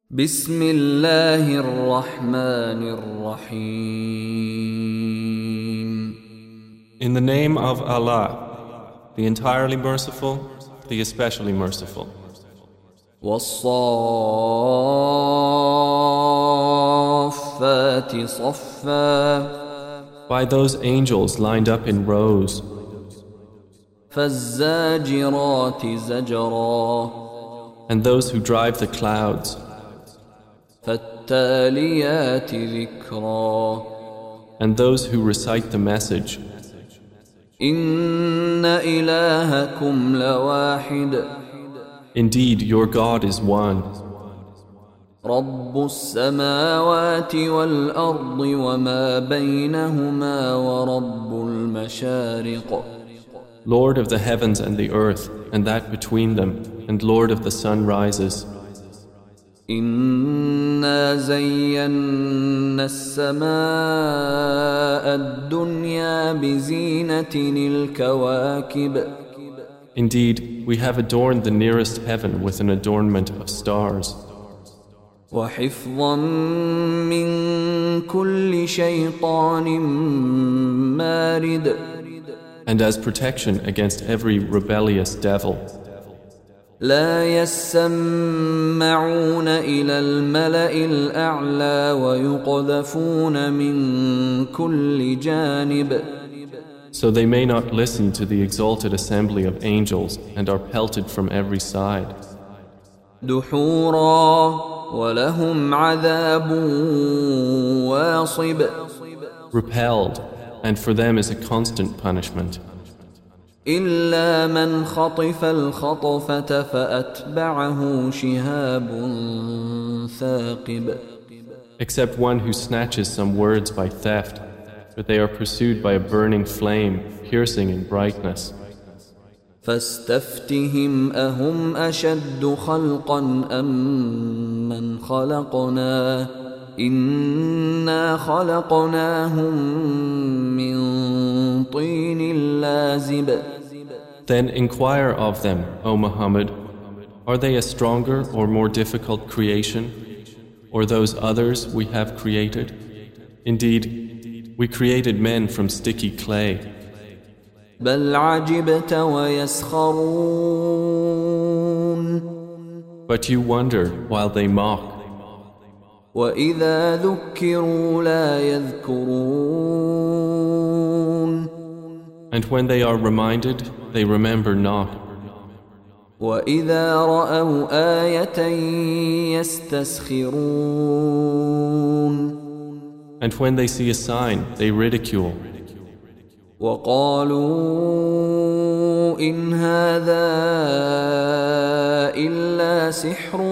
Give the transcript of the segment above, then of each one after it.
بسم الله الرحمن الرحيم. In the name of Allah, the entirely merciful, the especially merciful. والصافات صفا. By those angels lined up in rows. فالزاجرات زجرا. And those who drive the clouds. فالتاليات ذكرا. And those who recite the message. إن إلهكم لواحد. Indeed, your God is one. رب السماوات والأرض وما بينهما ورب المشارق. Lord of the heavens and the earth, and that between them, and Lord of the sunrises. إنا زينا السماء الدنيا بزينة الكواكب. Indeed, we have adorned the nearest heaven with an adornment of stars. وحفظا من كل شيطان مارد. And as protection against every rebellious devil. لا يسمعون إلى الملأ الأعلى ويقذفون من كل جانب. So they may not listen to the exalted assembly of angels and are pelted from every side. دحورا ولهم عذاب واصب. Repelled, and for them is a constant punishment. إلا من خطف الخطفة فأتبعه شهاب ثاقب. Except one who snatches some words by theft, but they are pursued by a burning flame, piercing in brightness. فاستفتهم أهم أشد خلقا أم من خلقنا إنا خلقناهم من طين لازب. Then inquire of them, O Muhammad, are they a stronger or more difficult creation, or those others we have created? Indeed, we created men from sticky clay. بل عجبت ويسخرون. But you wonder while they mock. وإذا ذكروا لا يذكرون. And when they are reminded, they remember not. وإذا رأوا آية يستسخرون. And when they see a sign, they ridicule. وقالوا إن هذا إلا سحر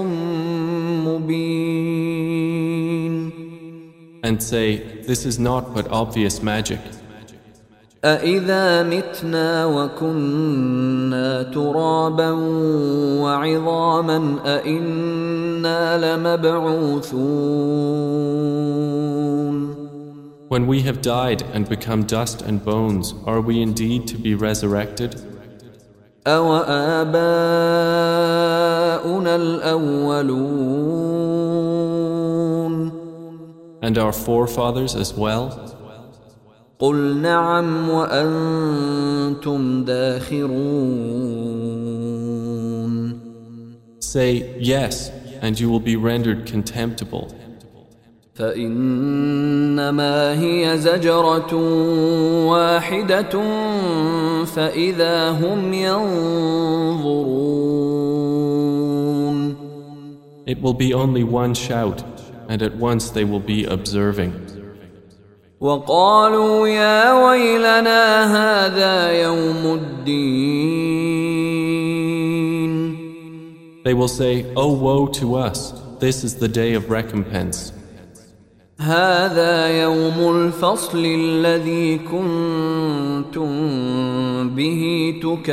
مبين. And say, this is not but obvious magic. أإذا متنا وكنا ترابا وعظاما أإنا لمبعوثون. When we have died and become dust and bones, are we indeed to be resurrected? أَوَآبَاؤُنَا الْأَوَّلُونَ. And our forefathers as well? قُلْ نَعَمْ وَأَنْتُمْ دَاخِرُونَ. Say, yes, and you will be rendered contemptible. فإنما هي زجرة واحدة فإذا هم ينظرون. It will be only one shout, and at once they will be observing. وقالوا يا ويلنا هذا يوم الدين. They will say, oh woe to us, this is the day of recompense. هذا يوم الفصل الذي كنتم به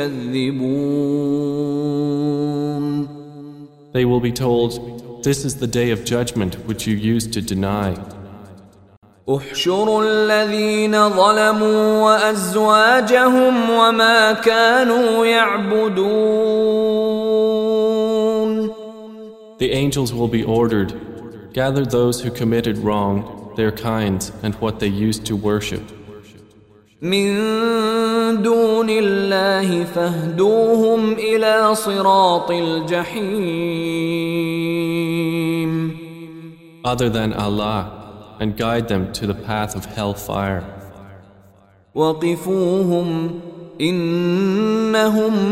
تكذبون. They will be told, this is the day of judgment which you used to deny. احشروا الذين ظلموا وأزواجهم وما كانوا يعبدون. The angels will be ordered, gather those who committed wrong, their kinds, and what they used to worship. من دون الله فاهدوهم إلى صراط الجحيم. Other than Allah, and guide them to the path of hellfire. وقفوهم إنهم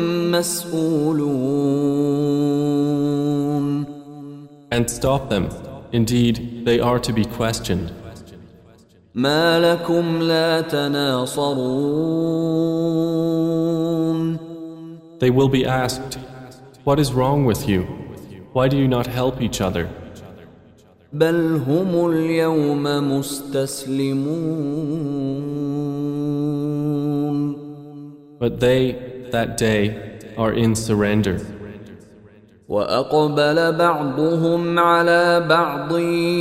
مسؤولون. And stop them. Indeed, they are to be questioned. ما لكم لا تناصرون. They will be asked, what is wrong with you? Why do you not help each other? بل هم اليوم مستسلمون. But they, that day, are in surrender. وأقبل بعضهم على بعض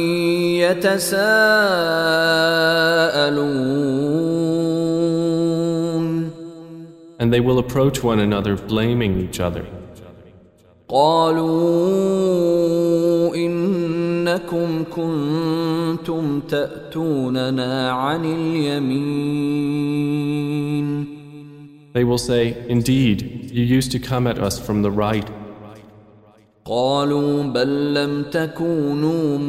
يتساءلون. And they will approach one another blaming each other. قالوا إنكم كنتم تأتوننا عن اليمين. They will say, indeed, you used to come at us from the right. قالوا بل لم تكونوا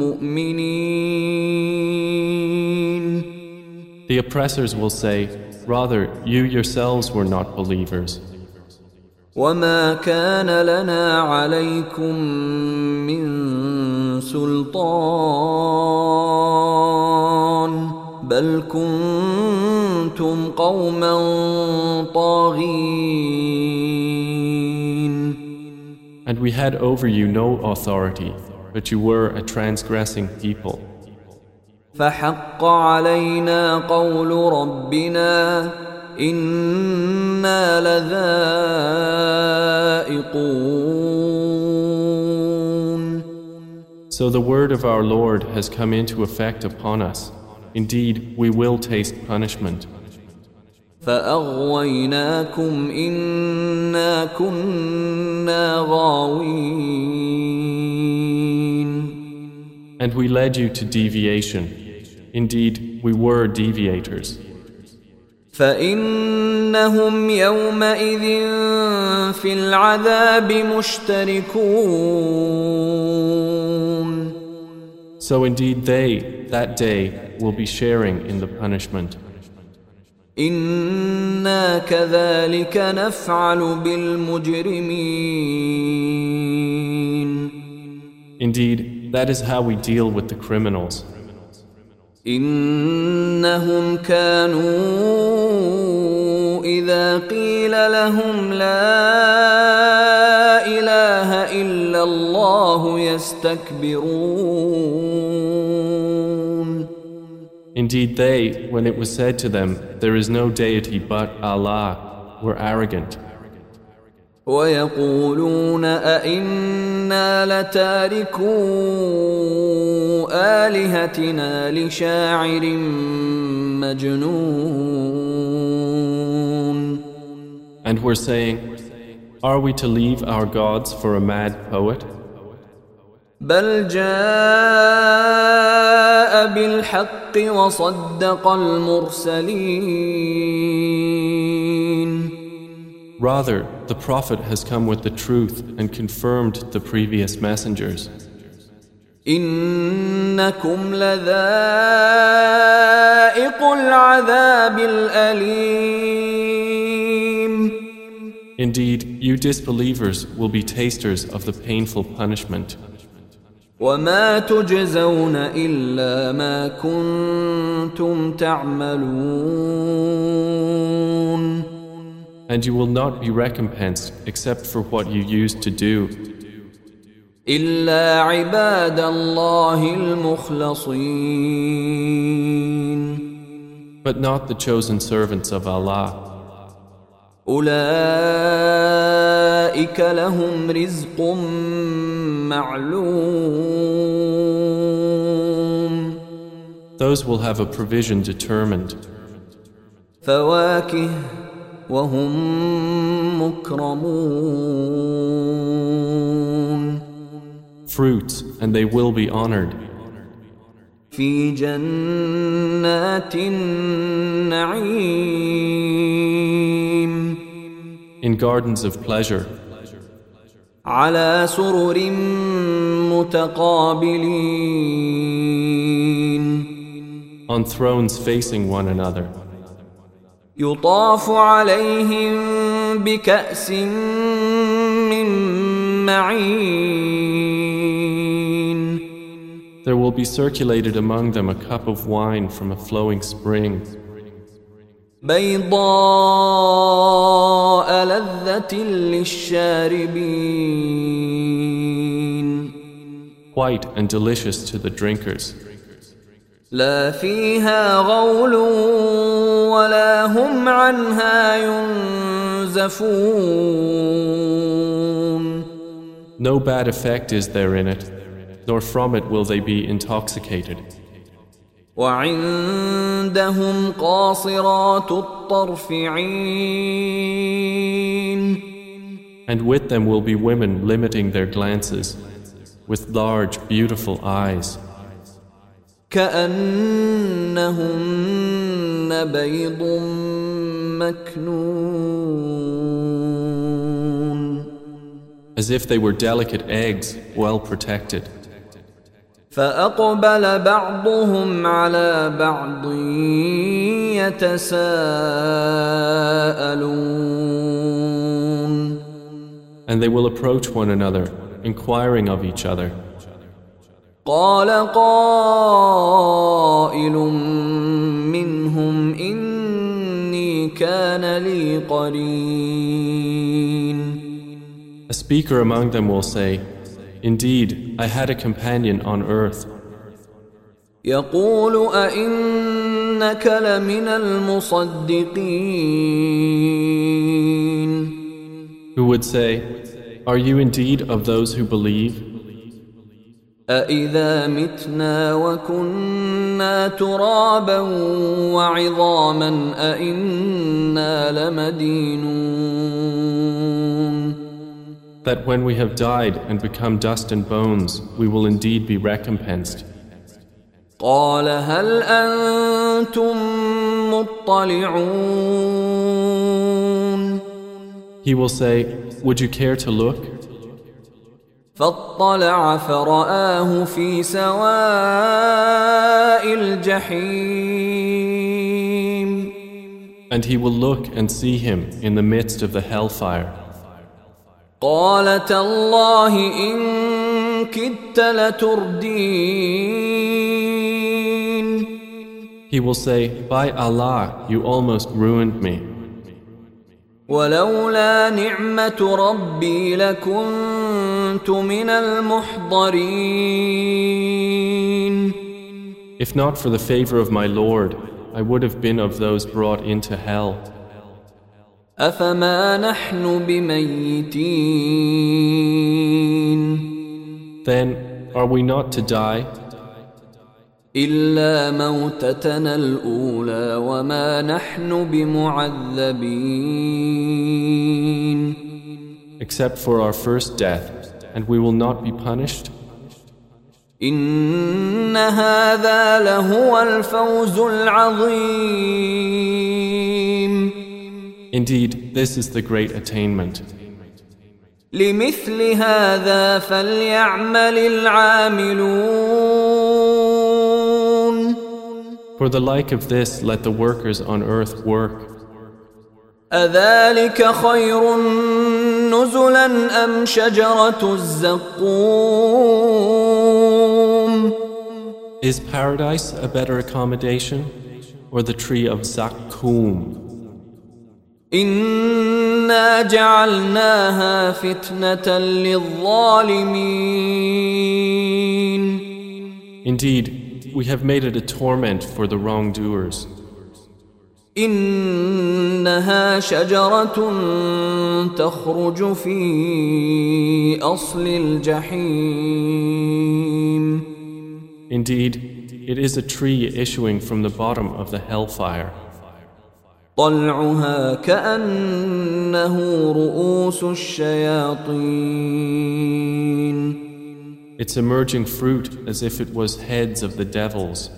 مؤمنين. The oppressors will say, rather, you yourselves were not believers. وما كان لنا عليكم من سلطان بل كنتم قوما طاغين. And we had over you no authority, but you were a transgressing people. فحق علينا قول ربنا إنا لذائقون. So the word of our Lord has come into effect upon us. Indeed, we will taste punishment. فأغويناكم إنا كنا غاوين. And we led you to deviation. Indeed, we were deviators. فإنهم يومئذ في العذاب مشتركون. So indeed they, that day, will be sharing in the punishment. إنا كذلك نفعل بالمجرمين. Indeed, that is how we deal with the criminals. إنهم كانوا إذا قيل لهم لا إله إلا الله يستكبرون. Indeed, they, when it was said to them, there is no deity but Allah, were arrogant. ويقولون أئنا لتاركو آلهتنا لشاعر مجنون. And we're saying, are we to leave our gods for a mad poet? بل جاء بالحق وصدق المرسلين. Rather, the Prophet has come with the truth and confirmed the previous messengers. إنكم لذائق العذاب الأليم. Indeed, you disbelievers will be tasters of the painful punishment. وما تجزون إلا ما كنتم تعملون. And you will not be recompensed except for what you used to do. إلا عباد الله المخلصين. But not the chosen servants of Allah. أولئك لهم رزق معلوم. Those will have a provision determined. فواكه وهم مكرمون. fruits, and they will be honored. في جنات النعيم In gardens of pleasure, على سرر متقابلين on thrones facing one another. يطاف عليهم بكأس من معين There will be circulated among them a cup of wine from a flowing spring, بيضاء لذة للشاربين white and delicious to the drinkers. لا فيها غول ولا هم عنها ينزفون No bad effect is there in it, nor from it will they be intoxicated. وعندهم قاصرات الطرف عين And with them will be women limiting their glances, with large, beautiful eyes, كأنهن بيض مكنون as if they were delicate eggs, well protected. فأقبل بعضهم على بعض يتساءلون And they will approach one another, inquiring of each other. قال قائل منهم إني كان لي قرين A speaker among them will say, Indeed, I had a companion on earth, يقول أئنك لمن المصدقين who would say, Are you indeed of those who believe? أإذا متنا وكنا ترابا وعظاما أإنا لمدينون That when we have died and become dust and bones, we will indeed be recompensed. قال هل أنتم مطلعون He will say, Would you care to look? فاطلع فرآه في سواء الجحيم And he will look and see him in the midst of the hellfire. قال تالله إن كدت لتردين He will say, By Allah, you almost ruined me. ولولا نعمة ربي لكنت من المحضرين If not for the favor of my Lord, I would have been of those brought into hell. أفما نحن بميتين Then, are we not to die? إلا موتتنا الأولى وما نحن بمعذبين Except for our first death, and we will not be punished? إن هذا لهو الفوز العظيم Indeed, this is the great attainment. لمثل هذا فليعمل العاملون For the like of this, let the workers on earth work. أذلك خير نزلا أم شجرة الزقوم Is paradise a better accommodation, or the tree of Zakkum? إنا جعلناها فتنة للظالمين Indeed, we have made it a torment for the wrongdoers. إنها شجرة تخرج في أصل الجحيم Indeed, it is a tree issuing from the bottom of the hellfire. طلعها كأنه رؤوس الشياطين its emerging fruit as if it was heads of the devils.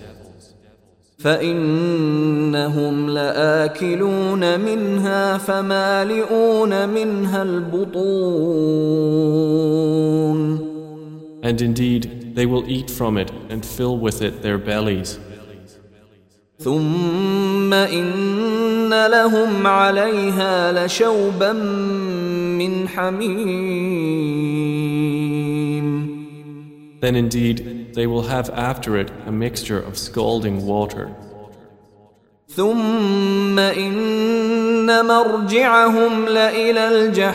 فإنهم لآكلون منها فمالئون منها البطون. And indeed, they will eat from it and fill with it their bellies. ثم إن لهم عليها لشوبا من حميم. Then indeed, they will have after it a mixture of scalding water. ثم إن مرجعهم لإلى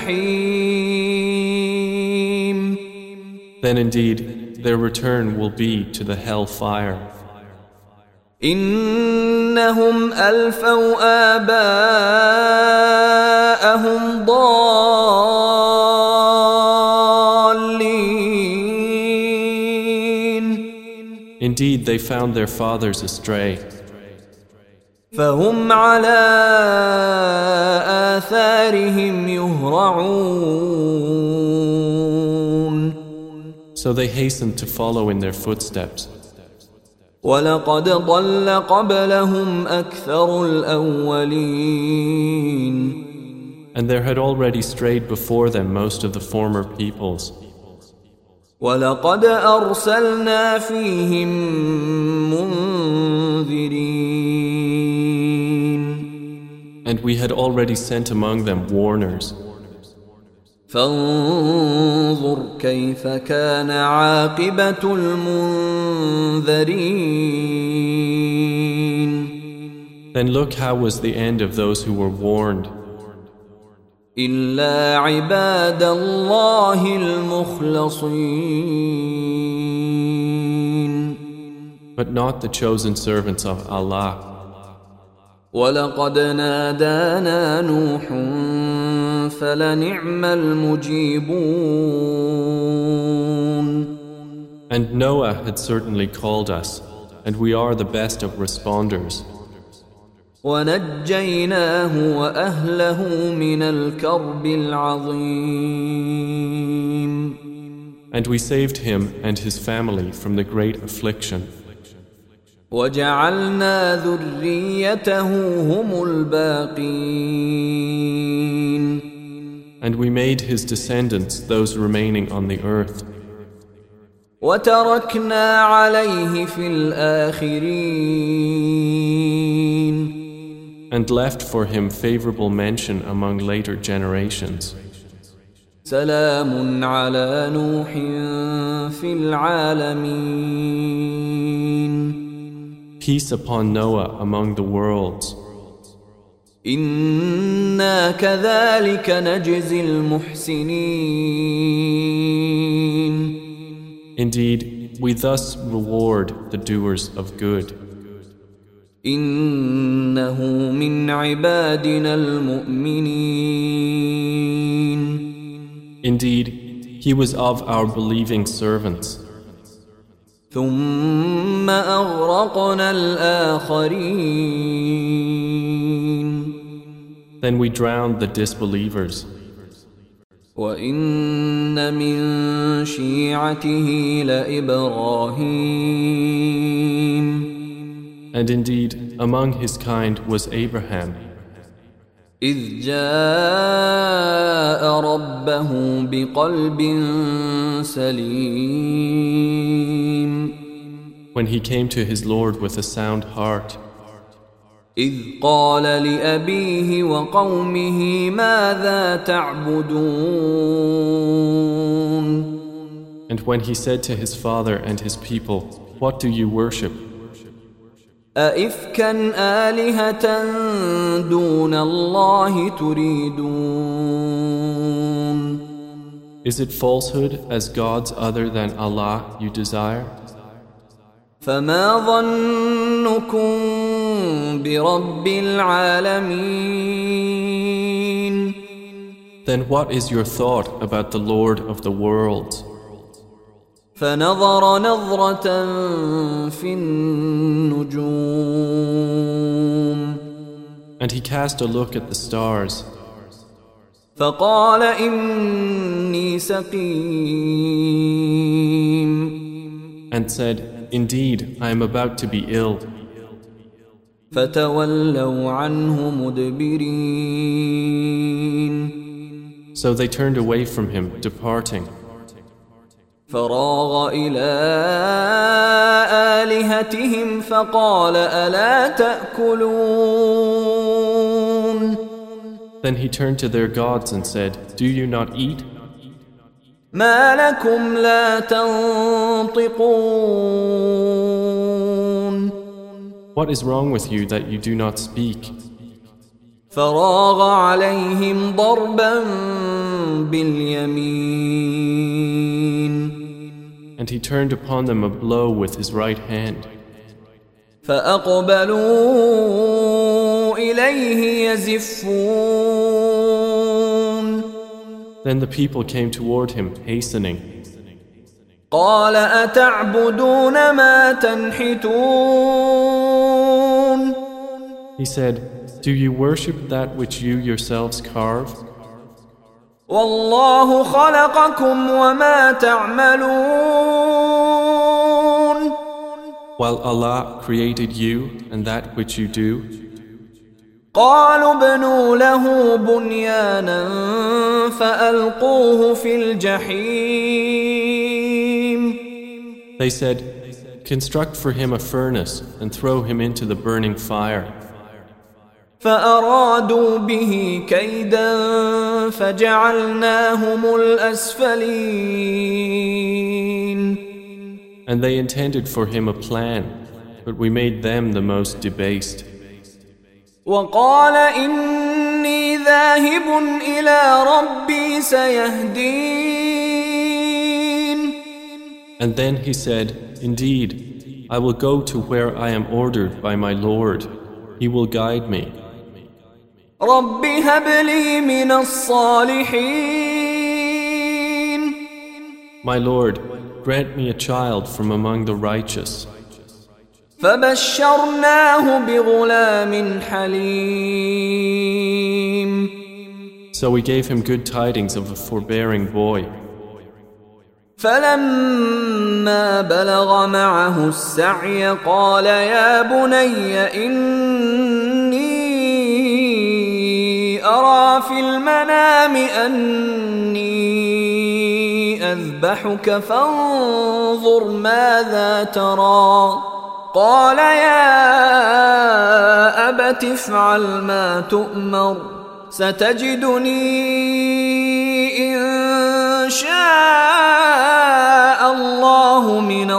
الجحيم. Then indeed, their return will be to the hell fire. إنهم ألفوا آباءهم ضالين. Indeed, they found their fathers astray. فهم على آثارهم يهرعون. So they hastened to follow in their footsteps. ولقد ضل قبلهم أكثر الأولين. And there had already strayed before them most of the former peoples. ولقد أرسلنا فيهم منذرين. And we had already sent among them warners. فانظر كيف كان عاقبة المنذرين. Then look how was the end of those who were warned. إلا عباد الله المخلصين. But not the chosen servants of Allah. ولقد نادانا نوح فلنعم المجيبون. And Noah had certainly called us, and we are the best of responders. ونجيناه وأهله من الكرب العظيم. And we saved him and his family from the great affliction. وجعلنا ذريته هم الباقين. And we made his descendants those remaining on the earth. وتركنا عليه في الآخرين. And left for him favorable mention among later generations. سلام على نوح في العالمين. Peace upon Noah among the worlds. إنا كذلك نجزي المحسنين. Indeed, we thus reward the doers of good. إنه من عبادنا المؤمنين. Indeed, he was of our believing servants. ثم أغرقنا الآخرين. Then we drowned the disbelievers. وإن من شيعته لإبراهيم. And indeed, among his kind was Abraham. إذ جاء ربه بقلب سليم. When he came to his Lord with a sound heart. إذ قال لأبيه وقومه ماذا تعبدون. And when he said to his father and his people, what do you worship? أئفكا آلهة دون الله تريدون. Is it falsehood as gods other than Allah you desire? فما ظنكم برب العالمين. Then what is your thought about the Lord of the worlds? فنظر نظرة في النجوم. And he cast a look at the stars. فقال إني سقيم and said, Indeed, I am about to be ill. فتولوا عنه مدبرين So they turned away from him, departing. فراغ إلى آلهتهم فقال ألا تأكلون Then he turned to their gods and said, Do you not eat? ما لكم لا تنطقون What is wrong with you that you do not speak? فراغ عليهم ضربا باليمين And he turned upon them a blow with his right hand. فأقبلوا إليه يزفون Then the people came toward him, hastening. قال أتعبدون ما تنحتون He said, Do you worship that which you yourselves carve? والله خلقكم وما تعملون While Allah created you and that which you do. قالوا ابنوا له بنيانا فألقوه في الجحيم They said, Construct for him a furnace and throw him into the burning fire. فأرادوا به كيدا فجعلناهم الأسفلين And they intended for him a plan, but we made them the most debased. وقال إني ذاهب إلى ربي سيهدين And then he said, Indeed, I will go to where I am ordered by my Lord. He will guide me. رب هب لي من الصالحين My Lord, grant me a child from among the righteous. فبشرناه بغلام حليم So we gave him good tidings of a forbearing boy. فلما بلغ معه السعي قال يا بني إني أرى في المنام أني أذبحك فانظر ماذا ترى قال يا أبت افعل ما تؤمر ستجدني إن شاء الله من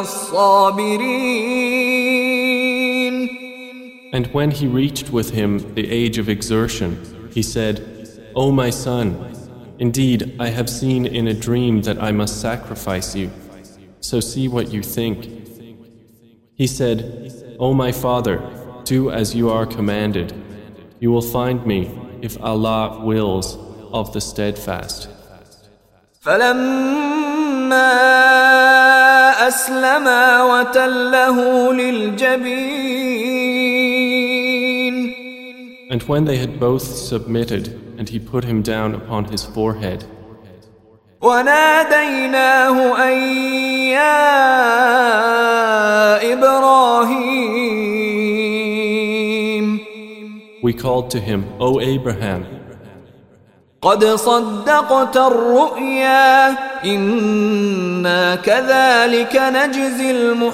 الصابرين. And when he reached with him the age of exertion, he said, O my son, indeed I have seen in a dream that I must sacrifice you, so see what you think. He said, O my father, do as you are commanded. You will find me, if Allah wills, of the steadfast. فلما أسلما وتله للجبين And when they had both submitted, and he put him down upon his forehead, وناديناه أن يا إبراهيم we called to him, O Abraham, قد صدقت الرؤيا إنا كذلك نجزي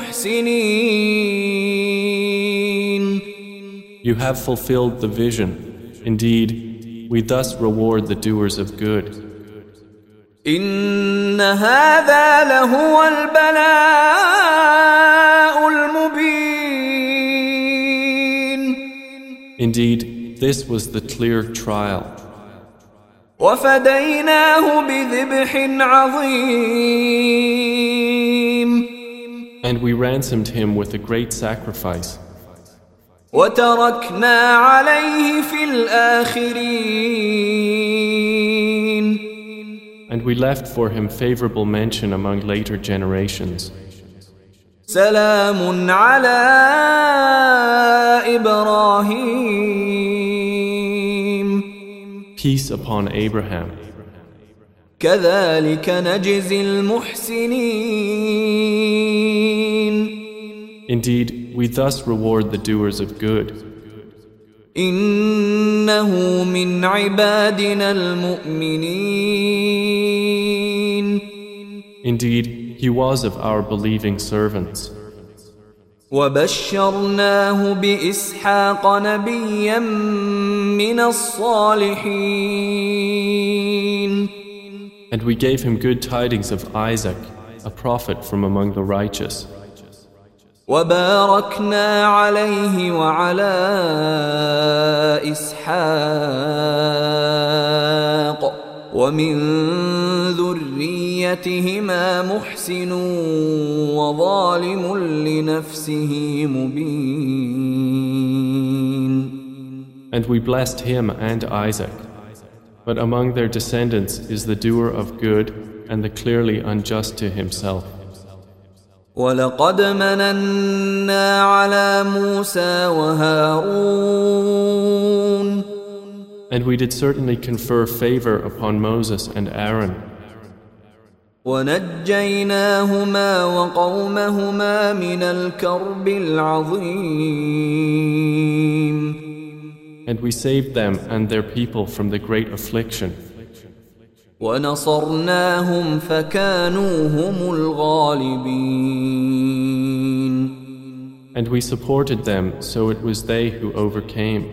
المحسنين. You have fulfilled the vision. Indeed, we thus reward the doers of good. إن هذا لهو البلاء المبين. Indeed, this was the clear trial. وفديناه بذبح عظيم. And we ransomed him with a great sacrifice. وتركنا عليه في الآخرين. And we left for him favorable mention among later generations. سلام على إبراهيم Peace upon Abraham. كذلك نجزي المحسنين. Indeed, we thus reward the doers of good. إنه من عبادنا المؤمنين. Indeed, he was of our believing servants. وبشرناه بإسحاق نبيا من الصالحين. And we gave him good tidings of Isaac, a prophet from among the righteous. وباركنا عليه وعلى إسحاق ومن ذريتهما محسن وظالم لنفسه مبين. And we blessed him and Isaac. But among their descendants is the doer of good and the clearly unjust to himself. وَلَقَدْ مَنَنَّا عَلَى مُوسَى وَهَارُونَ. And we did certainly confer favor upon Moses and Aaron. وَنَجَّيْنَاهُمَا وَقَوْمَهُمَا مِنَ الْكَرْبِ الْعَظِيمِ. And we saved them and their people from the great affliction. وَنَصَرْنَاهُمْ فَكَانُوا هُمُ الْغَالِبِينَ. And we supported them, so it was they who overcame.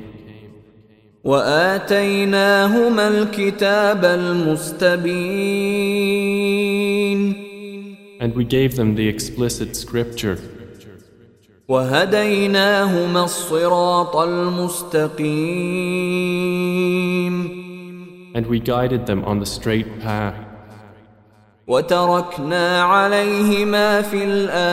وَآتَيْنَاهُمَا الْكِتَابَ الْمُسْتَبِينَ. And we gave them the explicit scripture. وَهَدَيْنَاهُمَا الصِّرَاطَ الْمُسْتَقِيمَ. And we guided them on the straight path. وَتَرَكْنَا عَلَيْهِمَا فِي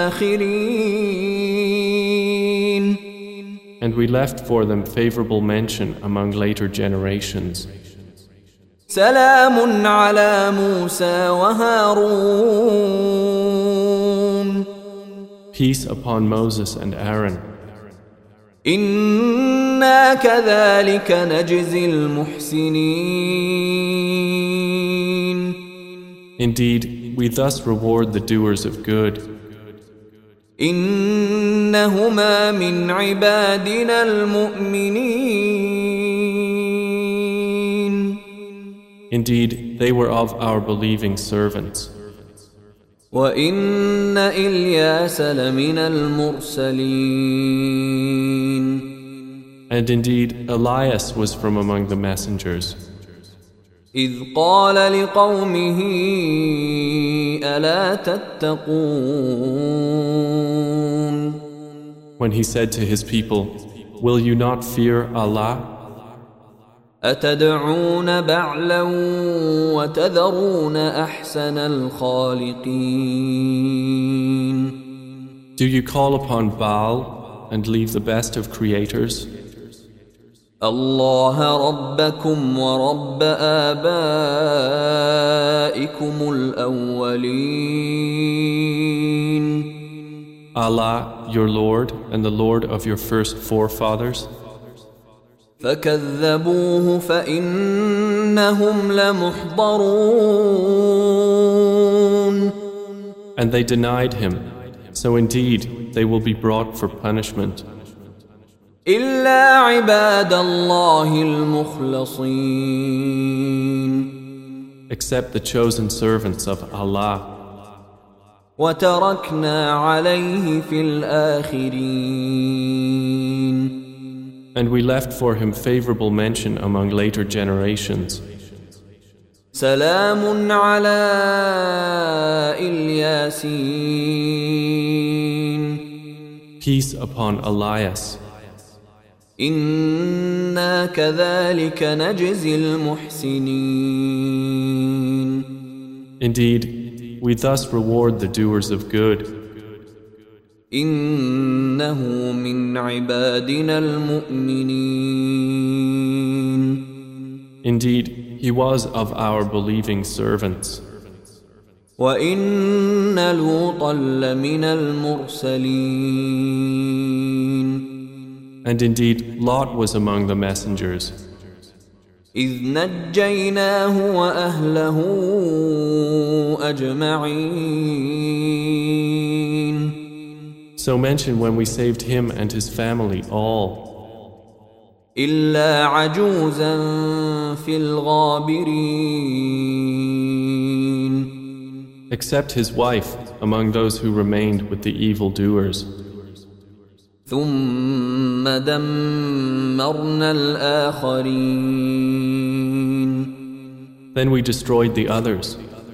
الْآخِرِينَ. And we left for them favorable mention among later generations. سَلَامٌ عَلَى مُوسَى وَهَارُونَ. Peace upon Moses and Aaron. إِنَّا كَذَلِكَ نَجْزِي الْمُحْسِنِينَ. Indeed, we thus reward the doers of good. إِنَّهُمَا مِنْ عِبَادِنَا الْمُؤْمِنِينَ. Indeed, they were of our believing servants. وَإِنَّ إِلْيَاسَ لَمِنَ الْمُرْسَلِينَ. And indeed, Elias was from among the messengers. إِذْ قَالَ لِقَوْمِهِ أَلَا تَتَّقُونَ. When he said to his people, "Will you not fear Allah? أَتَدْعُونَ بَعْلًا وَتَذَرُونَ أَحْسَنَ الْخَالِقِينَ. Do you call upon Baal and leave the best of creators? اللَّهَ رَبَّكُمْ وَرَبَّ آبَائِكُمُ الْأَوَّلِينَ. Allah, your Lord and the Lord of your first forefathers. فَكَذَّبُوهُ فَإِنَّهُمْ لَمُحْضَرُونَ. And they denied him, so indeed they will be brought for punishment. إِلَّا عِبَادَ اللَّهِ الْمُخْلَصِينَ. Except the chosen servants of Allah. وَتَرَكْنَا عَلَيْهِ فِي الْآخِرِينَ. And we left for him favorable mention among later generations. سَلَامٌ عَلَى الْيَاسِينَ. Peace upon Elias. إِنَّا كَذَلِكَ نَجْزِي الْمُحْسِنِينَ. Indeed, we thus reward the doers of good. إِنَّهُ مِنْ عِبَادِنَا الْمُؤْمِنِينَ. Indeed, he was of our believing servants. وَإِنَّ لُوطًا لَمِنَ الْمُرْسَلِينَ. And indeed, Lot was among the messengers. إذ نجيناه وأهله أجمعين. So mention when we saved him and his family all, إلا عجوزا في الغابرين. except his wife among those who remained with the evildoers. ثم دمرنا الآخرين. Then we destroyed the others.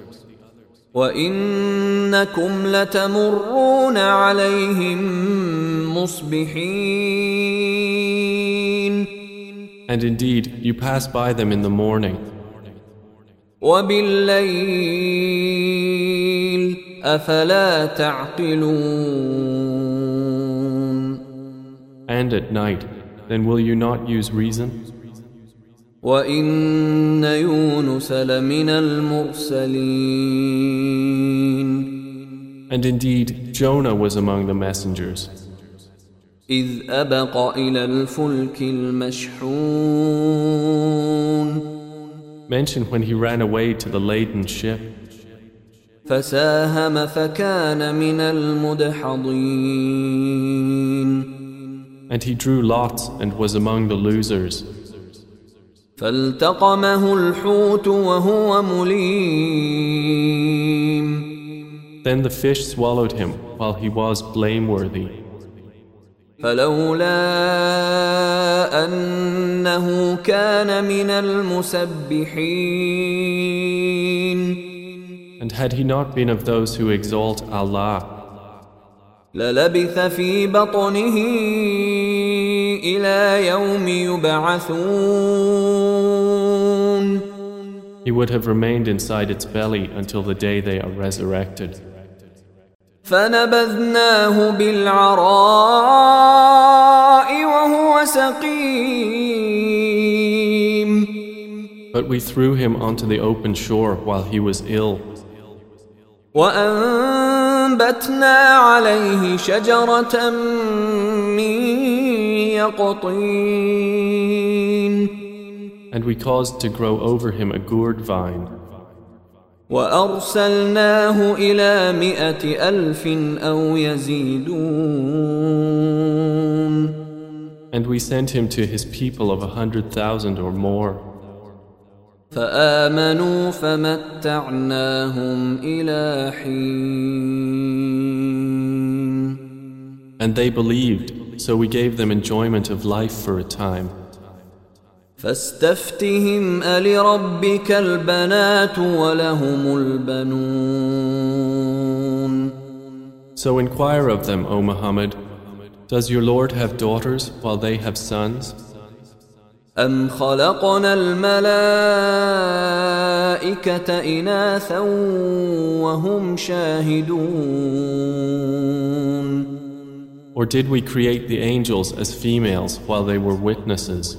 وإنكم لتمرون عليهم مصبحين. And indeed, you pass by them in the morning. وبالليل أفلا تعقلون. And at night, then will you not use reason? وإن يونس لمن المرسلين. And indeed, Jonah was among the messengers. إذ أبق إلى الفلك المشحون. Mention when he ran away to the laden ship. فساهم فكان من المدحضين. And he drew lots and was among the losers. فالتقمه الحوت وهو مليم. Then the fish swallowed him while he was blameworthy. فلولا أنه كان من المسبحين. And had he not been of those who exalt Allah, للبث في بطنه إلى يوم يبعثون. he would have remained inside its belly until the day they are resurrected. فنبذناه بالعراء وهو سقيم. But we threw him onto the open shore while he was ill. وأنبتنا عليه شجرة من يقطين. And we caused to grow over him a gourd vine. وأرسلناه إلى 100,000 أو يزيدون. And we sent him to his people of 100,000 or more. فآمنوا فمتعناهم إلى حين. And they believed, so we gave them enjoyment of life for a time. فاستفتهم ألربك البنات ولهم البنون. So inquire of them, O Muhammad, does your Lord have daughters while they have sons? أم خلقنا الملائكة إناثا وهم شاهدون. Or did we create the angels as females while they were witnesses?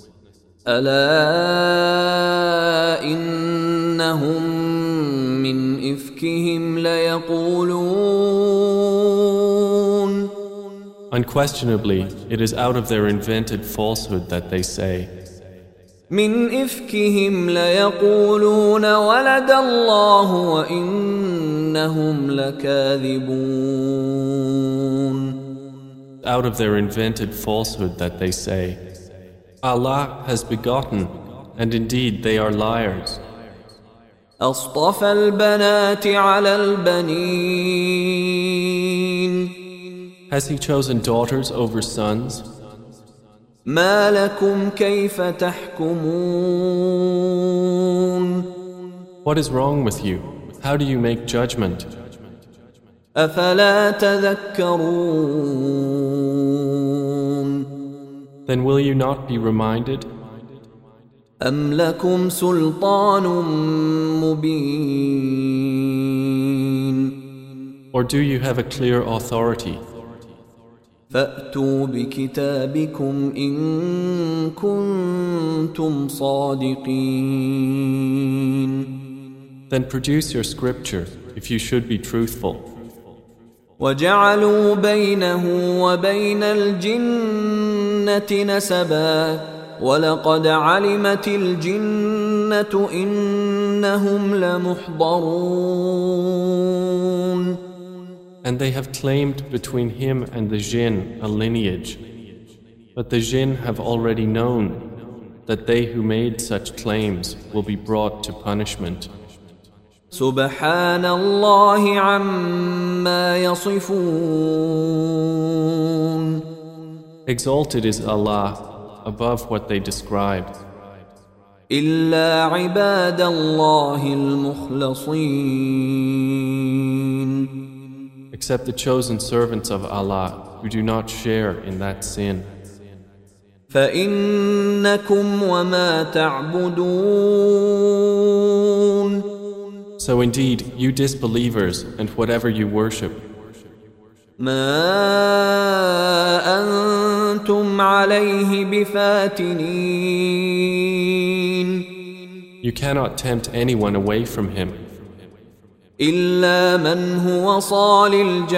ألا إنهم من إفكهم ليقولون. Unquestionably, it is out of their invented falsehood that they say, من إفكهم ليقولون ولد الله وإنهم لكاذبون. out of their invented falsehood that they say, Allah has begotten, and indeed they are liars. أصطفى البنات على البنين. Has he chosen daughters over sons? ما لكم كيف تحكمون. What is wrong with you? How do you make judgment? أفلا تذكرون. Then will you not be reminded? أم لكم سلطان مبين. Or do you have a clear authority? فأتوا بكتابكم إن كنتم صادقين. Then produce your scripture if you should be truthful. وجعلوا بينه وبين الجنة نسبا ولقد علمت الجنة إنهم لمحضرون. And they have claimed between him and the jinn a lineage. But the jinn have already known that they who made such claims will be brought to punishment. سبحان الله عما يصفون. Exalted is Allah above what they describe. إلا عباد الله المخلصين. Except the chosen servants of Allah who do not share in that sin. فإنكم وما تعبدون. So indeed, you disbelievers and whatever you worship, ما أنتم عليه بفاتنين. you cannot tempt anyone away from him, إلا من هو صال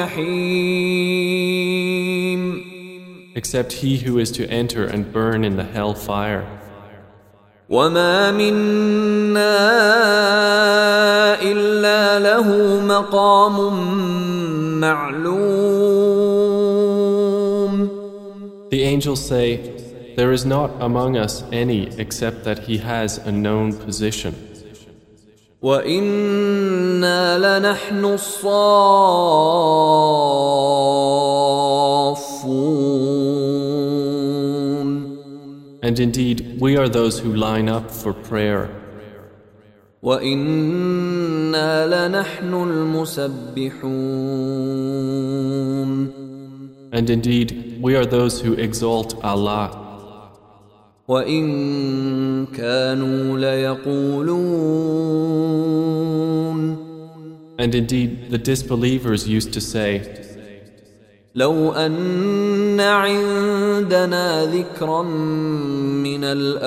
الجحيم. except he who is to enter and burn in the hell fire. وما منا إلا له مقام معلوم. The angels say, there is not among us any except that he has a known position. وإنا لنحن الصافون. And indeed, we are those who line up for prayer. وإنا لنحن المسبحون. And indeed, we are those who exalt Allah. وإن كانوا ليقولون. And indeed, the disbelievers used to say, لو أن عندنا ذكرا من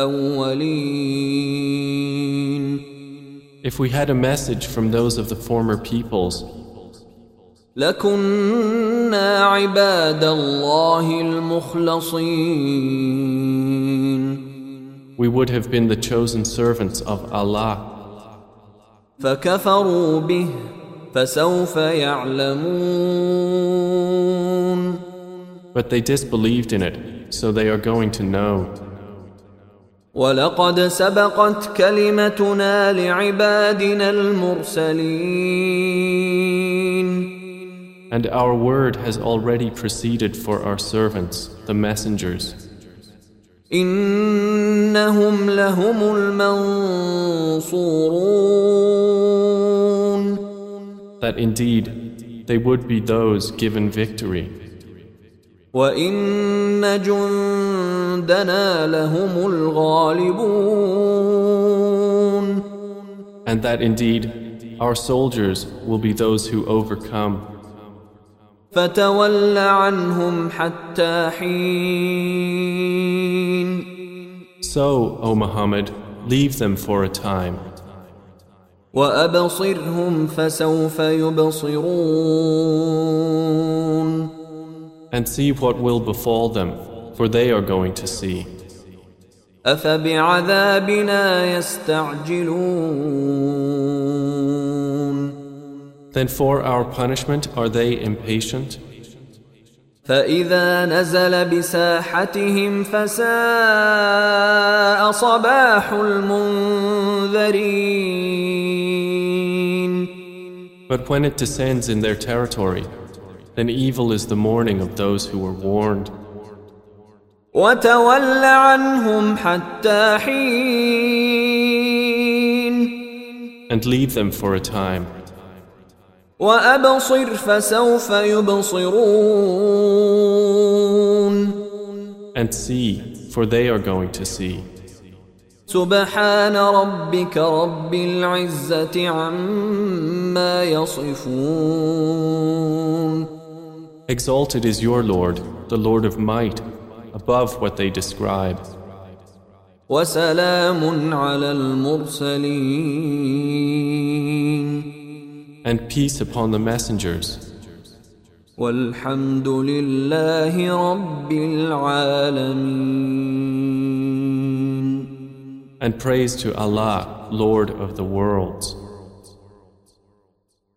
الأولين. if we had a message from those of the former peoples, لكنا عباد الله المخلصين. we would have been the chosen servants of Allah. فكفروا به فسوف يعلمون. But they disbelieved in it, so they are going to know. ولقد سبقت كلمتنا لعبادنا المرسلين. And our word has already proceeded for our servants, the messengers. إنهم لهم المنصورون. That indeed they would be those given victory. وإن جندنا لهم الغالبون. And that indeed our soldiers will be those who overcome. فتول عنهم حتى حين. So, O Muhammad, leave them for a time. وأبصرهم فسوف يبصرون. And see what will befall them, for they are going to see. أفبعذابنا يستعجلون. Then for our punishment are they impatient? فإذا نزل بساحتهم فساء صباح المنذرين. But when it descends in their territory, then evil is the morning of those who were warned. وتول عنهم حتى حين. And leave them for a time. وأبصر فسوف يبصرون. And see, for they are going to see. سبحان ربك رب العزة عما يصفون. Exalted is your Lord, the Lord of might, above what they describe. وسلام على المرسلين. And peace upon the messengers. والحمد لله رب العالمين. And praise to Allah, Lord of the worlds.